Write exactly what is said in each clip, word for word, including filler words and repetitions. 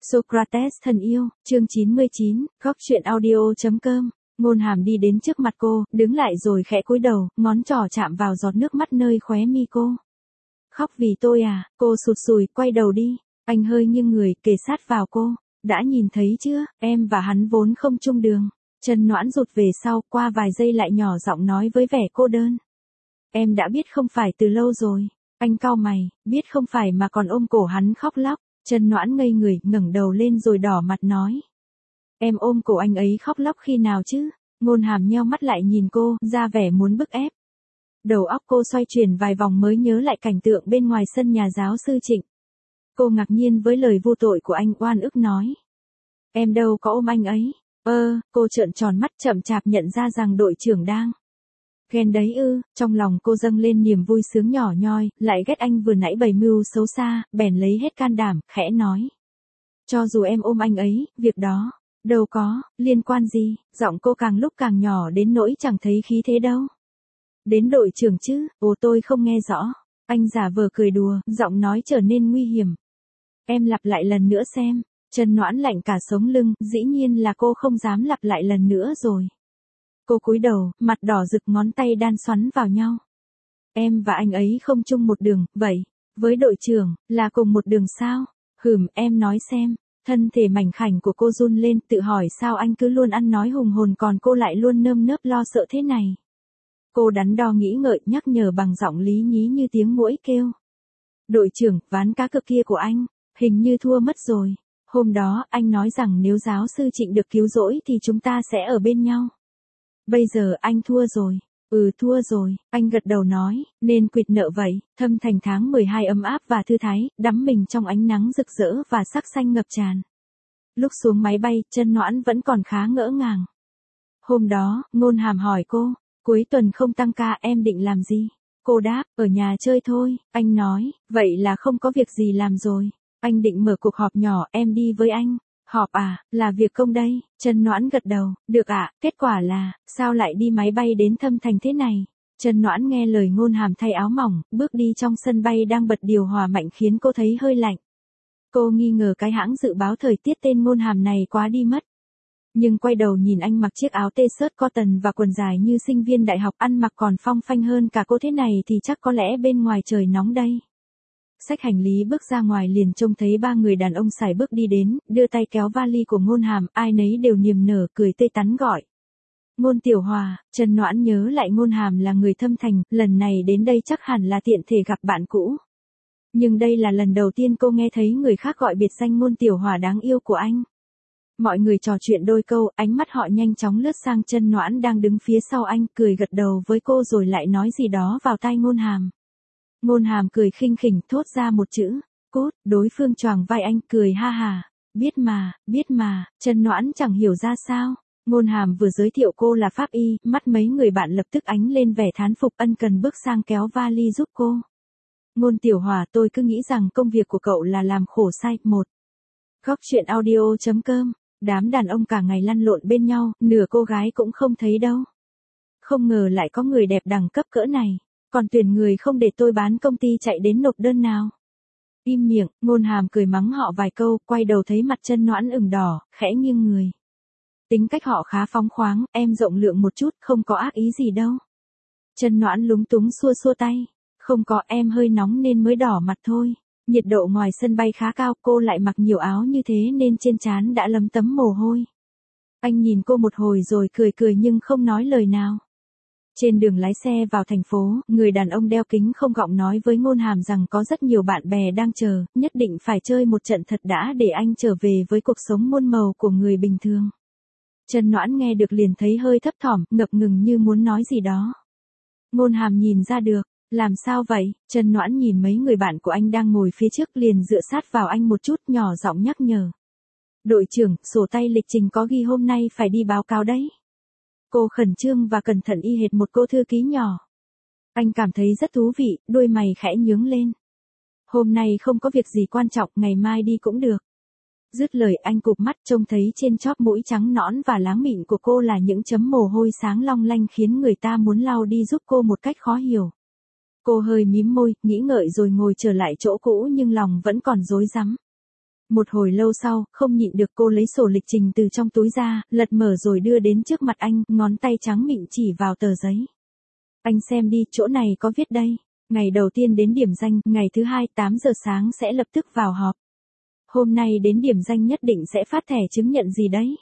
Socrates thân yêu, chương chín mươi chín, góc truyện audio.com. Ngôn Hàm đi đến trước mặt cô, đứng lại rồi khẽ cúi đầu, ngón trỏ chạm vào giọt nước mắt nơi khóe mi cô. Khóc vì tôi à? Cô sụt sùi, quay đầu đi. Anh hơi nghiêng người, kề sát vào cô. Đã nhìn thấy chưa, em và hắn vốn không chung đường. Chân Noãn rụt về sau, qua vài giây lại nhỏ giọng nói với vẻ cô đơn. Em đã biết không phải từ lâu rồi. Anh cau mày, biết không phải mà còn ôm cổ hắn khóc lóc. Chân Noãn ngây người, ngẩng đầu lên rồi đỏ mặt nói. Em ôm cổ anh ấy khóc lóc khi nào chứ? Ngôn Hàm nheo mắt lại nhìn cô, ra vẻ muốn bức ép. Đầu óc cô xoay chuyển vài vòng mới nhớ lại cảnh tượng bên ngoài sân nhà giáo sư Trịnh. Cô ngạc nhiên với lời vô tội của anh, oan ức nói. Em đâu có ôm anh ấy. Ơ, cô trợn tròn mắt chậm chạp nhận ra rằng đội trưởng đang. Ghen đấy ư, trong lòng cô dâng lên niềm vui sướng nhỏ nhoi, lại ghét anh vừa nãy bày mưu xấu xa, bèn lấy hết can đảm, khẽ nói. Cho dù em ôm anh ấy, việc đó, đâu có, liên quan gì, giọng cô càng lúc càng nhỏ đến nỗi chẳng thấy khí thế đâu. Đến đội trưởng chứ, ồ tôi không nghe rõ, anh giả vờ cười đùa, giọng nói trở nên nguy hiểm. Em lặp lại lần nữa xem, Chân Noãn lạnh cả sống lưng, dĩ nhiên là cô không dám lặp lại lần nữa rồi. Cô cúi đầu, mặt đỏ rực, ngón tay đan xoắn vào nhau. Em và anh ấy không chung một đường, vậy, với đội trưởng, là cùng một đường sao? Hừm, em nói xem. Thân thể mảnh khảnh của cô run lên, tự hỏi sao anh cứ luôn ăn nói hùng hồn còn cô lại luôn nơm nớp lo sợ thế này. Cô đắn đo nghĩ ngợi, nhắc nhở bằng giọng lý nhí như tiếng muỗi kêu. Đội trưởng, ván cá cược kia của anh, hình như thua mất rồi. Hôm đó, anh nói rằng nếu giáo sư Trịnh được cứu rỗi thì chúng ta sẽ ở bên nhau. Bây giờ anh thua rồi. Ừ thua rồi, anh gật đầu nói, nên quỵt nợ vậy. Thâm Thành tháng mười hai ấm áp và thư thái, đắm mình trong ánh nắng rực rỡ và sắc xanh ngập tràn. Lúc xuống máy bay, Chân Noãn vẫn còn khá ngỡ ngàng. Hôm đó, Ngôn Hàm hỏi cô, cuối tuần không tăng ca em định làm gì? Cô đáp, ở nhà chơi thôi. Anh nói, vậy là không có việc gì làm rồi. Anh định mở cuộc họp nhỏ, em đi với anh. Họp à, là việc công đây. Chân Noãn gật đầu, được ạ, à, kết quả là, sao lại đi máy bay đến Thâm Thành thế này? Chân Noãn nghe lời Ngôn Hàm thay áo mỏng, bước đi trong sân bay đang bật điều hòa mạnh khiến cô thấy hơi lạnh. Cô nghi ngờ cái hãng dự báo thời tiết tên Ngôn Hàm này quá đi mất. Nhưng quay đầu nhìn anh mặc chiếc áo t-shirt cotton và quần dài như sinh viên đại học, ăn mặc còn phong phanh hơn cả cô thế này thì chắc có lẽ bên ngoài trời nóng đây. Xách hành lý bước ra ngoài liền trông thấy ba người đàn ông sải bước đi đến, đưa tay kéo vali của Ngôn Hàm, ai nấy đều niềm nở cười tươi tắn gọi. Ngôn Tiểu Hòa. Chân Noãn nhớ lại Ngôn Hàm là người Thâm Thành, lần này đến đây chắc hẳn là tiện thể gặp bạn cũ. Nhưng đây là lần đầu tiên cô nghe thấy người khác gọi biệt danh Ngôn Tiểu Hòa đáng yêu của anh. Mọi người trò chuyện đôi câu, ánh mắt họ nhanh chóng lướt sang Chân Noãn đang đứng phía sau anh, cười gật đầu với cô rồi lại nói gì đó vào tai Ngôn Hàm. Ngôn Hàm cười khinh khỉnh thốt ra một chữ, cốt, đối phương choàng vai anh cười ha hà, biết mà, biết mà. Chân Noãn chẳng hiểu ra sao. Ngôn Hàm vừa giới thiệu cô là pháp y, mắt mấy người bạn lập tức ánh lên vẻ thán phục, ân cần bước sang kéo vali giúp cô. Ngôn Tiểu Hòa, tôi cứ nghĩ rằng công việc của cậu là làm khổ sai. Một. Góc truyện audio.com. Đám đàn ông cả ngày lăn lộn bên nhau, nửa cô gái cũng không thấy đâu. Không ngờ lại có người đẹp đẳng cấp cỡ này. Còn tuyển người không để tôi bán công ty chạy đến nộp đơn nào. Im miệng, Ngôn Hàm cười mắng họ vài câu, quay đầu thấy mặt Chân Noãn ửng đỏ, khẽ nghiêng người. Tính cách họ khá phóng khoáng, em rộng lượng một chút, không có ác ý gì đâu. Chân Noãn lúng túng xua xua tay. Không có, em hơi nóng nên mới đỏ mặt thôi. Nhiệt độ ngoài sân bay khá cao, cô lại mặc nhiều áo như thế nên trên trán đã lấm tấm mồ hôi. Anh nhìn cô một hồi rồi cười cười nhưng không nói lời nào. Trên đường lái xe vào thành phố, người đàn ông đeo kính không gọng nói với Ngôn Hàm rằng có rất nhiều bạn bè đang chờ, nhất định phải chơi một trận thật đã để anh trở về với cuộc sống muôn màu của người bình thường. Chân Noãn nghe được liền thấy hơi thấp thỏm, ngập ngừng như muốn nói gì đó. Ngôn Hàm nhìn ra được, làm sao vậy? Chân Noãn nhìn mấy người bạn của anh đang ngồi phía trước liền dựa sát vào anh một chút, nhỏ giọng nhắc nhở. Đội trưởng, sổ tay lịch trình có ghi hôm nay phải đi báo cáo đấy. Cô khẩn trương và cẩn thận y hệt một cô thư ký nhỏ. Anh cảm thấy rất thú vị, đôi mày khẽ nhướng lên. Hôm nay không có việc gì quan trọng, ngày mai đi cũng được. Dứt lời anh cụp mắt trông thấy trên chóp mũi trắng nõn và láng mịn của cô là những chấm mồ hôi sáng long lanh khiến người ta muốn lau đi giúp cô một cách khó hiểu. Cô hơi mím môi, nghĩ ngợi rồi ngồi trở lại chỗ cũ nhưng lòng vẫn còn rối rắm. Một hồi lâu sau, không nhịn được cô lấy sổ lịch trình từ trong túi ra, lật mở rồi đưa đến trước mặt anh, ngón tay trắng mịn chỉ vào tờ giấy. Anh xem đi, chỗ này có viết đây. Ngày đầu tiên đến điểm danh, ngày thứ hai tám giờ sáng sẽ lập tức vào họp. Hôm nay đến điểm danh nhất định sẽ phát thẻ chứng nhận gì đấy.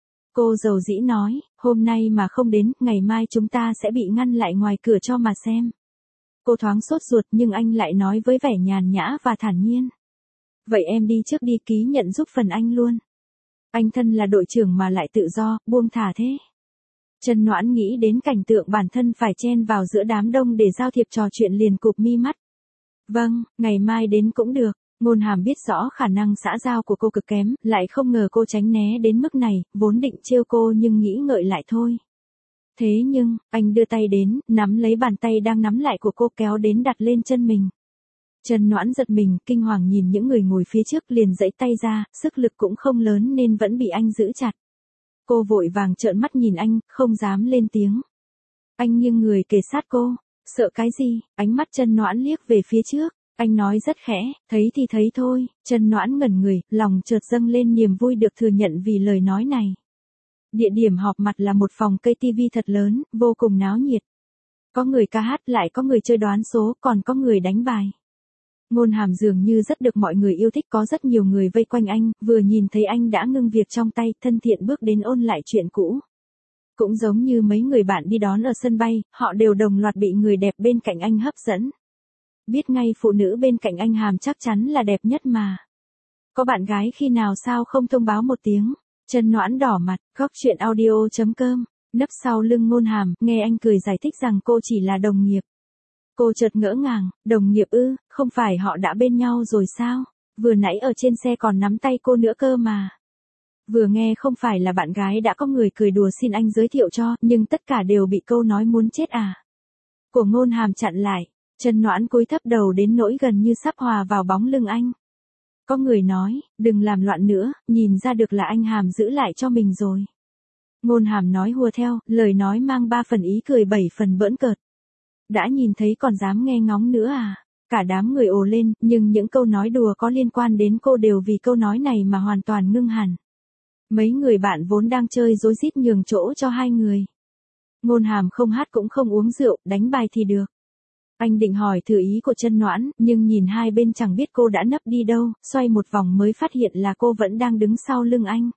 Cô dầu dĩ nói, hôm nay mà không đến, ngày mai chúng ta sẽ bị ngăn lại ngoài cửa cho mà xem. Cô thoáng sốt ruột nhưng anh lại nói với vẻ nhàn nhã và thản nhiên. Vậy em đi trước đi, ký nhận giúp phần anh luôn. Anh thân là đội trưởng mà lại tự do, buông thả thế. Trần Noãn nghĩ đến cảnh tượng bản thân phải chen vào giữa đám đông để giao thiệp trò chuyện liền cụp mi mắt. Vâng, ngày mai đến cũng được. Ngôn Hàm biết rõ khả năng xã giao của cô cực kém, lại không ngờ cô tránh né đến mức này, vốn định trêu cô nhưng nghĩ ngợi lại thôi. Thế nhưng, anh đưa tay đến, nắm lấy bàn tay đang nắm lại của cô kéo đến đặt lên chân mình. Trần Noãn giật mình, kinh hoàng nhìn những người ngồi phía trước liền giãy tay ra, sức lực cũng không lớn nên vẫn bị anh giữ chặt. Cô vội vàng trợn mắt nhìn anh, không dám lên tiếng. Anh nghiêng người kề sát cô, sợ cái gì, ánh mắt Trần Noãn liếc về phía trước. Anh nói rất khẽ, thấy thì thấy thôi. Trần Noãn ngẩn người, lòng chợt dâng lên niềm vui được thừa nhận vì lời nói này. Địa điểm họp mặt là một phòng cây tivi thật lớn, vô cùng náo nhiệt. Có người ca hát, lại có người chơi đoán số, còn có người đánh bài. Ngôn Hàm dường như rất được mọi người yêu thích, có rất nhiều người vây quanh anh, vừa nhìn thấy anh đã ngưng việc trong tay, thân thiện bước đến ôn lại chuyện cũ. Cũng giống như mấy người bạn đi đón ở sân bay, họ đều đồng loạt bị người đẹp bên cạnh anh hấp dẫn. Biết ngay phụ nữ bên cạnh anh Hàm chắc chắn là đẹp nhất mà. Có bạn gái khi nào sao không thông báo một tiếng. Trần Noãn đỏ mặt, góc chuyện audio chấm com, nấp sau lưng Ngôn Hàm, nghe anh cười giải thích rằng cô chỉ là đồng nghiệp. Cô chợt ngỡ ngàng, đồng nghiệp ư, không phải họ đã bên nhau rồi sao? Vừa nãy ở trên xe còn nắm tay cô nữa cơ mà. Vừa nghe không phải là bạn gái đã có người cười đùa xin anh giới thiệu cho, nhưng tất cả đều bị câu nói muốn chết à. Của Ngôn Hàm chặn lại. Trần Noãn cúi thấp đầu đến nỗi gần như sắp hòa vào bóng lưng anh. Có người nói, đừng làm loạn nữa, nhìn ra được là anh Hàm giữ lại cho mình rồi. Ngôn Hàm nói hùa theo, lời nói mang ba phần ý cười bảy phần bỡn cợt. Đã nhìn thấy còn dám nghe ngóng nữa à? Cả đám người ồ lên, nhưng những câu nói đùa có liên quan đến cô đều vì câu nói này mà hoàn toàn ngưng hẳn. Mấy người bạn vốn đang chơi rối rít nhường chỗ cho hai người. Ngôn Hàm không hát cũng không uống rượu, đánh bài thì được. Anh định hỏi thử ý của Trần Noãn, nhưng nhìn hai bên chẳng biết cô đã nấp đi đâu, xoay một vòng mới phát hiện là cô vẫn đang đứng sau lưng anh.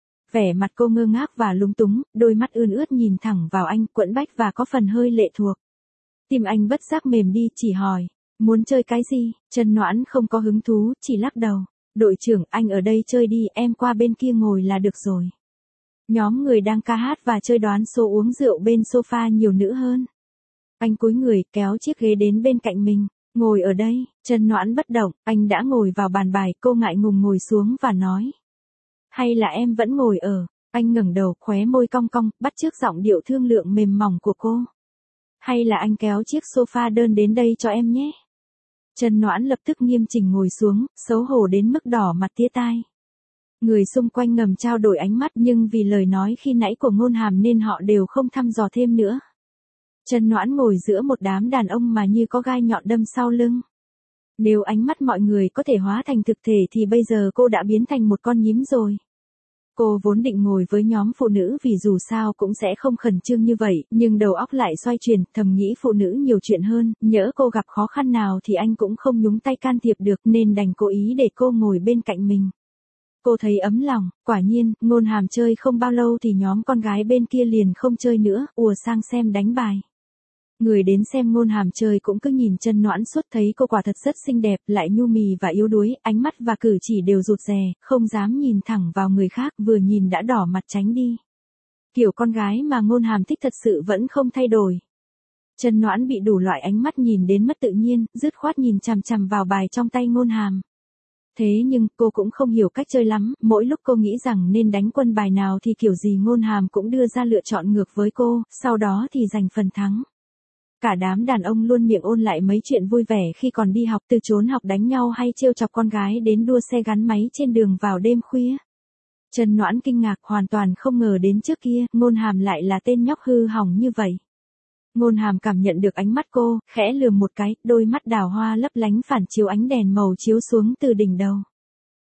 Vẻ mặt cô ngơ ngác và lúng túng, đôi mắt ươn ướt nhìn thẳng vào anh, quẫn bách và có phần hơi lệ thuộc. Tim anh bất giác mềm đi, chỉ hỏi, muốn chơi cái gì? Trần Noãn không có hứng thú, chỉ lắc đầu. Đội trưởng, anh ở đây chơi đi, em qua bên kia ngồi là được rồi. Nhóm người đang ca hát và chơi đoán số uống rượu bên sofa nhiều nữ hơn. Anh cúi người, kéo chiếc ghế đến bên cạnh mình. Ngồi ở đây. Trần Noãn bất động, anh đã ngồi vào bàn bài, cô ngại ngùng ngồi xuống và nói. Hay là em vẫn ngồi ở. Anh ngẩng đầu, khóe môi cong cong, bắt chước giọng điệu thương lượng mềm mỏng của cô. Hay là anh kéo chiếc sofa đơn đến đây cho em nhé. Trần Noãn lập tức nghiêm chỉnh ngồi xuống, xấu hổ đến mức đỏ mặt tía tai. Người xung quanh ngầm trao đổi ánh mắt, nhưng vì lời nói khi nãy của Ngôn Hàm nên họ đều không thăm dò thêm nữa. Trần Noãn ngồi giữa một đám đàn ông mà như có gai nhọn đâm sau lưng. Nếu ánh mắt mọi người có thể hóa thành thực thể thì bây giờ cô đã biến thành một con nhím rồi. Cô vốn định ngồi với nhóm phụ nữ vì dù sao cũng sẽ không khẩn trương như vậy, nhưng đầu óc lại xoay chuyển, thầm nghĩ phụ nữ nhiều chuyện hơn, nhỡ cô gặp khó khăn nào thì anh cũng không nhúng tay can thiệp được nên đành cố ý để cô ngồi bên cạnh mình. Cô thấy ấm lòng, quả nhiên, Ngôn Hàm chơi không bao lâu thì nhóm con gái bên kia liền không chơi nữa, ùa sang xem đánh bài. Người đến xem Ngôn Hàm chơi cũng cứ nhìn Trần Noãn suốt, thấy cô quả thật rất xinh đẹp, lại nhu mì và yếu đuối, ánh mắt và cử chỉ đều rụt rè, không dám nhìn thẳng vào người khác, vừa nhìn đã đỏ mặt tránh đi. Kiểu con gái mà Ngôn Hàm thích thật sự vẫn không thay đổi. Trần Noãn bị đủ loại ánh mắt nhìn đến mất tự nhiên, dứt khoát nhìn chằm chằm vào bài trong tay Ngôn Hàm. Thế nhưng, cô cũng không hiểu cách chơi lắm, mỗi lúc cô nghĩ rằng nên đánh quân bài nào thì kiểu gì Ngôn Hàm cũng đưa ra lựa chọn ngược với cô, sau đó thì giành phần thắng. Cả đám đàn ông luôn miệng ôn lại mấy chuyện vui vẻ khi còn đi học, từ trốn học đánh nhau hay trêu chọc con gái đến đua xe gắn máy trên đường vào đêm khuya. Trần Noãn kinh ngạc, hoàn toàn không ngờ đến trước kia, Ngôn Hàm lại là tên nhóc hư hỏng như vậy. Ngôn Hàm cảm nhận được ánh mắt cô, khẽ lườm một cái, đôi mắt đào hoa lấp lánh phản chiếu ánh đèn màu chiếu xuống từ đỉnh đầu.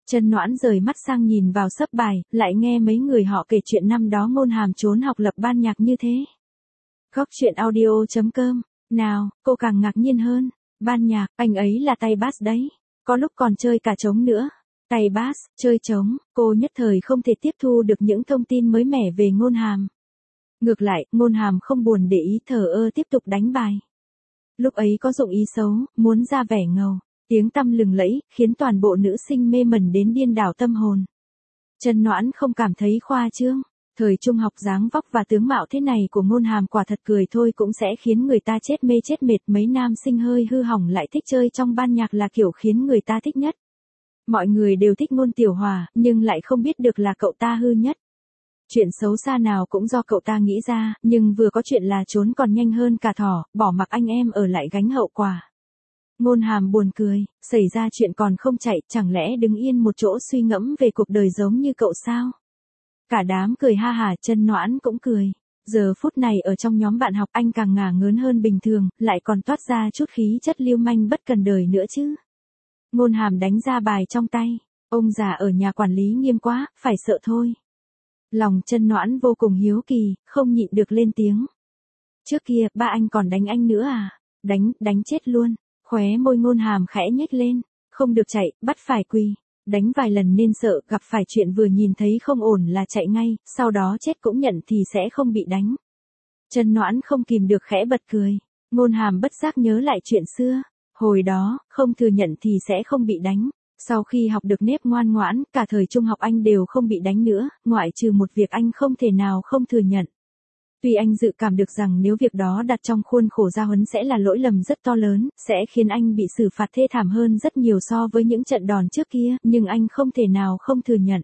Trần Noãn rời mắt sang nhìn vào sấp bài, lại nghe mấy người họ kể chuyện năm đó Ngôn Hàm trốn học lập ban nhạc như thế. Góc truyện audio chấm com. Nào, cô càng ngạc nhiên hơn. Ban nhạc, anh ấy là tay bass đấy. Có lúc còn chơi cả trống nữa. Tay bass, chơi trống, cô nhất thời không thể tiếp thu được những thông tin mới mẻ về Ngôn Hàm. Ngược lại, Ngôn Hàm không buồn để ý, thờ ơ tiếp tục đánh bài. Lúc ấy có dụng ý xấu, muốn ra vẻ ngầu, tiếng tăm lừng lẫy, khiến toàn bộ nữ sinh mê mẩn đến điên đảo tâm hồn. Trần Noãn không cảm thấy khoa trương. Thời trung học dáng vóc và tướng mạo thế này của Ngôn Hàm quả thật cười thôi cũng sẽ khiến người ta chết mê chết mệt. Mấy nam sinh hơi hư hỏng lại thích chơi trong ban nhạc là kiểu khiến người ta thích nhất. Mọi người đều thích Ngôn Tiểu Hòa, nhưng lại không biết được là cậu ta hư nhất. Chuyện xấu xa nào cũng do cậu ta nghĩ ra, nhưng vừa có chuyện là trốn còn nhanh hơn cả thỏ, bỏ mặc anh em ở lại gánh hậu quả. Ngôn Hàm buồn cười, xảy ra chuyện còn không chạy, chẳng lẽ đứng yên một chỗ suy ngẫm về cuộc đời giống như cậu sao? Cả đám cười ha hả, Trần Noãn cũng cười. Giờ phút này ở trong nhóm bạn học anh càng ngả ngớn hơn bình thường, lại còn toát ra chút khí chất lưu manh bất cần đời nữa chứ. Ngôn Hàm đánh ra bài trong tay, ông già ở nhà quản lý nghiêm quá, phải sợ thôi. Lòng Trần Noãn vô cùng hiếu kỳ, không nhịn được lên tiếng. Trước kia, ba anh còn đánh anh nữa à? Đánh, đánh chết luôn. Khóe môi Ngôn Hàm khẽ nhếch lên, không được chạy, bắt phải quỳ. Đánh vài lần nên sợ, gặp phải chuyện vừa nhìn thấy không ổn là chạy ngay, sau đó chết cũng nhận thì sẽ không bị đánh. Trần Noãn không kìm được khẽ bật cười. Ngôn Hàm bất giác nhớ lại chuyện xưa. Hồi đó, không thừa nhận thì sẽ không bị đánh. Sau khi học được nếp ngoan ngoãn, cả thời trung học anh đều không bị đánh nữa, ngoại trừ một việc anh không thể nào không thừa nhận. Tuy anh dự cảm được rằng nếu việc đó đặt trong khuôn khổ gia huấn sẽ là lỗi lầm rất to lớn, sẽ khiến anh bị xử phạt thê thảm hơn rất nhiều so với những trận đòn trước kia, nhưng anh không thể nào không thừa nhận.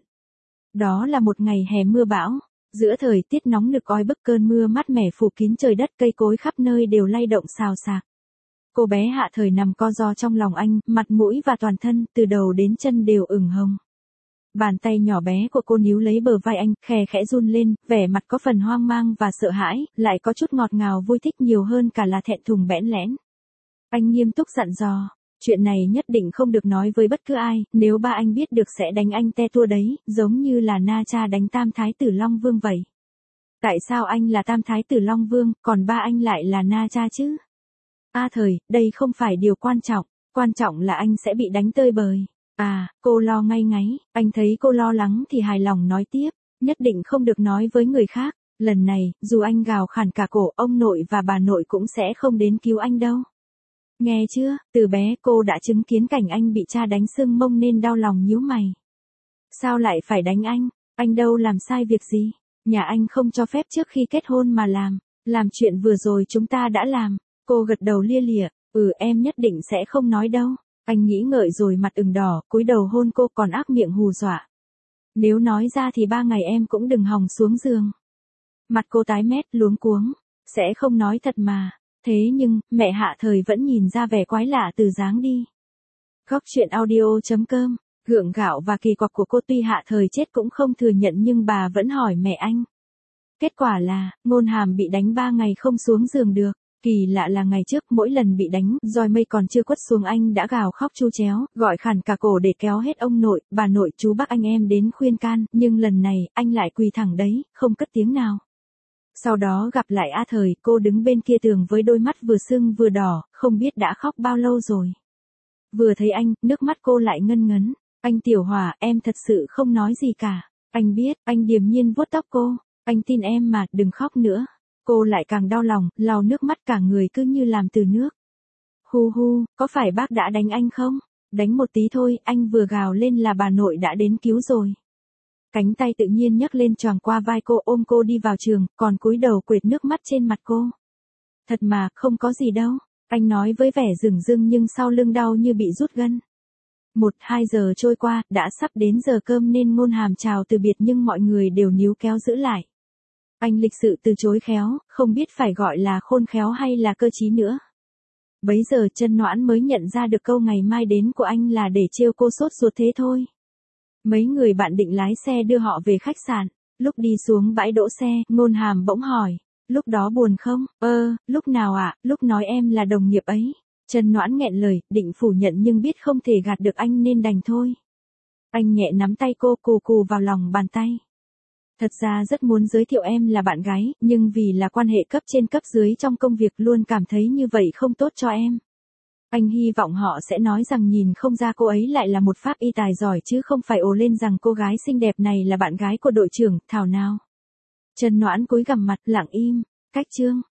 Đó là một ngày hè mưa bão, giữa thời tiết nóng nực oi bức, cơn mưa mát mẻ phủ kín trời đất, cây cối khắp nơi đều lay động xào xạc. Cô bé Hạ Thời nằm co ro trong lòng anh, mặt mũi và toàn thân, từ đầu đến chân đều ửng hồng. Bàn tay nhỏ bé của cô níu lấy bờ vai anh, khè khẽ run lên, vẻ mặt có phần hoang mang và sợ hãi, lại có chút ngọt ngào vui thích nhiều hơn cả là thẹn thùng bẽn lẽn. Anh nghiêm túc dặn dò, chuyện này nhất định không được nói với bất cứ ai, nếu ba anh biết được sẽ đánh anh te tua đấy, giống như là Na Cha đánh Tam Thái tử Long Vương vậy. Tại sao anh là Tam Thái tử Long Vương, còn ba anh lại là Na Cha chứ? A Thời, đây không phải điều quan trọng, quan trọng là anh sẽ bị đánh tơi bời. À, cô lo ngay ngáy, anh thấy cô lo lắng thì hài lòng nói tiếp, nhất định không được nói với người khác, lần này, dù anh gào khản cả cổ, ông nội và bà nội cũng sẽ không đến cứu anh đâu. Nghe chưa, từ bé cô đã chứng kiến cảnh anh bị cha đánh sưng mông nên đau lòng nhíu mày. Sao lại phải đánh anh, anh đâu làm sai việc gì, nhà anh không cho phép trước khi kết hôn mà làm, làm chuyện vừa rồi chúng ta đã làm. Cô gật đầu lia lịa, ừ em nhất định sẽ không nói đâu. Anh nghĩ ngợi rồi mặt ửng đỏ, cúi đầu hôn cô còn ác miệng hù dọa. Nếu nói ra thì ba ngày em cũng đừng hòng xuống giường. Mặt cô tái mét luống cuống, sẽ không nói thật mà. Thế nhưng, mẹ Hạ Thời vẫn nhìn ra vẻ quái lạ từ dáng đi. Góc truyện audio chấm com, gượng gạo và kỳ quặc của cô tuy Hạ Thời chết cũng không thừa nhận nhưng bà vẫn hỏi mẹ anh. Kết quả là, Ngôn Hàm bị đánh ba ngày không xuống giường được. Kỳ lạ là ngày trước mỗi lần bị đánh, roi mây còn chưa quất xuống anh đã gào khóc chu chéo, gọi khản cả cổ để kéo hết ông nội, bà nội, chú bác anh em đến khuyên can, nhưng lần này, anh lại quỳ thẳng đấy, không cất tiếng nào. Sau đó gặp lại A Thời, cô đứng bên kia tường với đôi mắt vừa sưng vừa đỏ, không biết đã khóc bao lâu rồi. Vừa thấy anh, nước mắt cô lại ngân ngấn, anh Tiểu Hòa, em thật sự không nói gì cả. Anh biết, anh điềm nhiên vuốt tóc cô, anh tin em mà, đừng khóc nữa. Cô lại càng đau lòng, lau nước mắt cả người cứ như làm từ nước. Hu hu, có phải bác đã đánh anh không? Đánh một tí thôi, anh vừa gào lên là bà nội đã đến cứu rồi. Cánh tay tự nhiên nhấc lên choàng qua vai cô ôm cô đi vào trường, còn cúi đầu quệt nước mắt trên mặt cô. Thật mà, không có gì đâu. Anh nói với vẻ rừng rưng nhưng sau lưng đau như bị rút gân. Một, hai giờ trôi qua, đã sắp đến giờ cơm nên Ngôn Hàm chào từ biệt nhưng mọi người đều níu kéo giữ lại. Anh lịch sự từ chối khéo, không biết phải gọi là khôn khéo hay là cơ trí nữa. Bấy giờ Trần Noãn mới nhận ra được câu ngày mai đến của anh là để trêu cô sốt ruột thế thôi. Mấy người bạn định lái xe đưa họ về khách sạn, lúc đi xuống bãi đỗ xe, Ngôn Hàm bỗng hỏi, lúc đó buồn không? Ơ, lúc nào ạ, à? Lúc nói em là đồng nghiệp ấy. Trần Noãn nghẹn lời, định phủ nhận nhưng biết không thể gạt được anh nên đành thôi. Anh nhẹ nắm tay cô cù cù vào lòng bàn tay. Thật ra rất muốn giới thiệu em là bạn gái, nhưng vì là quan hệ cấp trên cấp dưới trong công việc luôn cảm thấy như vậy không tốt cho em. Anh hy vọng họ sẽ nói rằng nhìn không ra cô ấy lại là một pháp y tài giỏi chứ không phải ồ lên rằng cô gái xinh đẹp này là bạn gái của đội trưởng, thảo nào. Trần Noãn cúi gằm mặt lặng im, cách chương.